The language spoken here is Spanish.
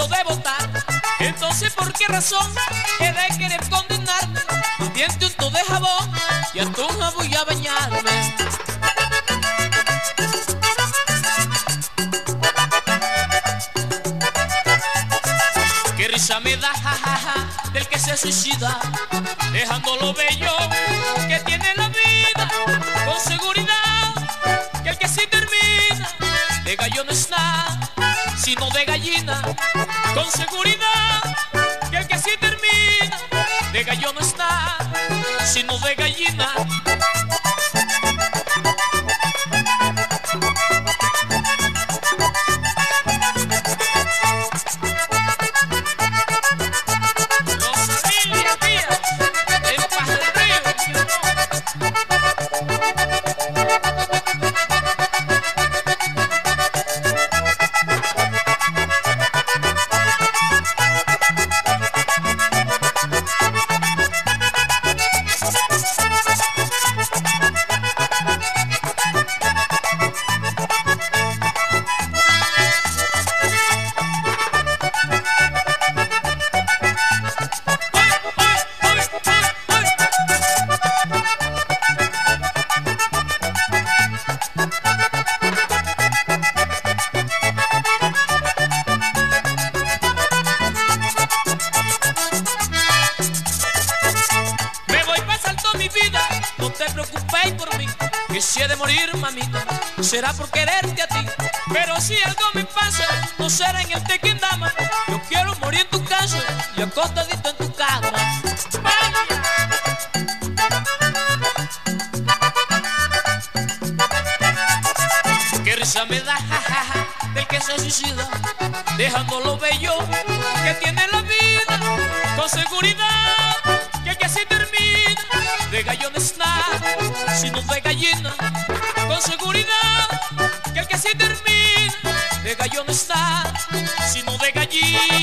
momento de votar. Entonces, ¿por qué razón he de querer condenarme? Más bien te unto de jabón y a tu jabón voy a bañarme. Qué risa me da, jajaja, del que se suicida, dejando lo bello que tiene la vida. Con seguridad que el que sí termina de gallo no está, sino de gallina. Con seguridad que el que sí termina de gallo no está, sino de gallina. No te preocupéis por mí, que si he de morir, mamita, será por quererte a ti. Pero si algo me pasa, no será en el tequendama. Yo quiero morir en tu casa y acostadito en tu cama. Qué risa me da, jajaja, del que se suicida, dejando lo bello que tiene la vida. Con seguridad que el que así termina de gallo no está, sino de gallina. Con seguridad que el que así termina de gallo no está, sino de gallina.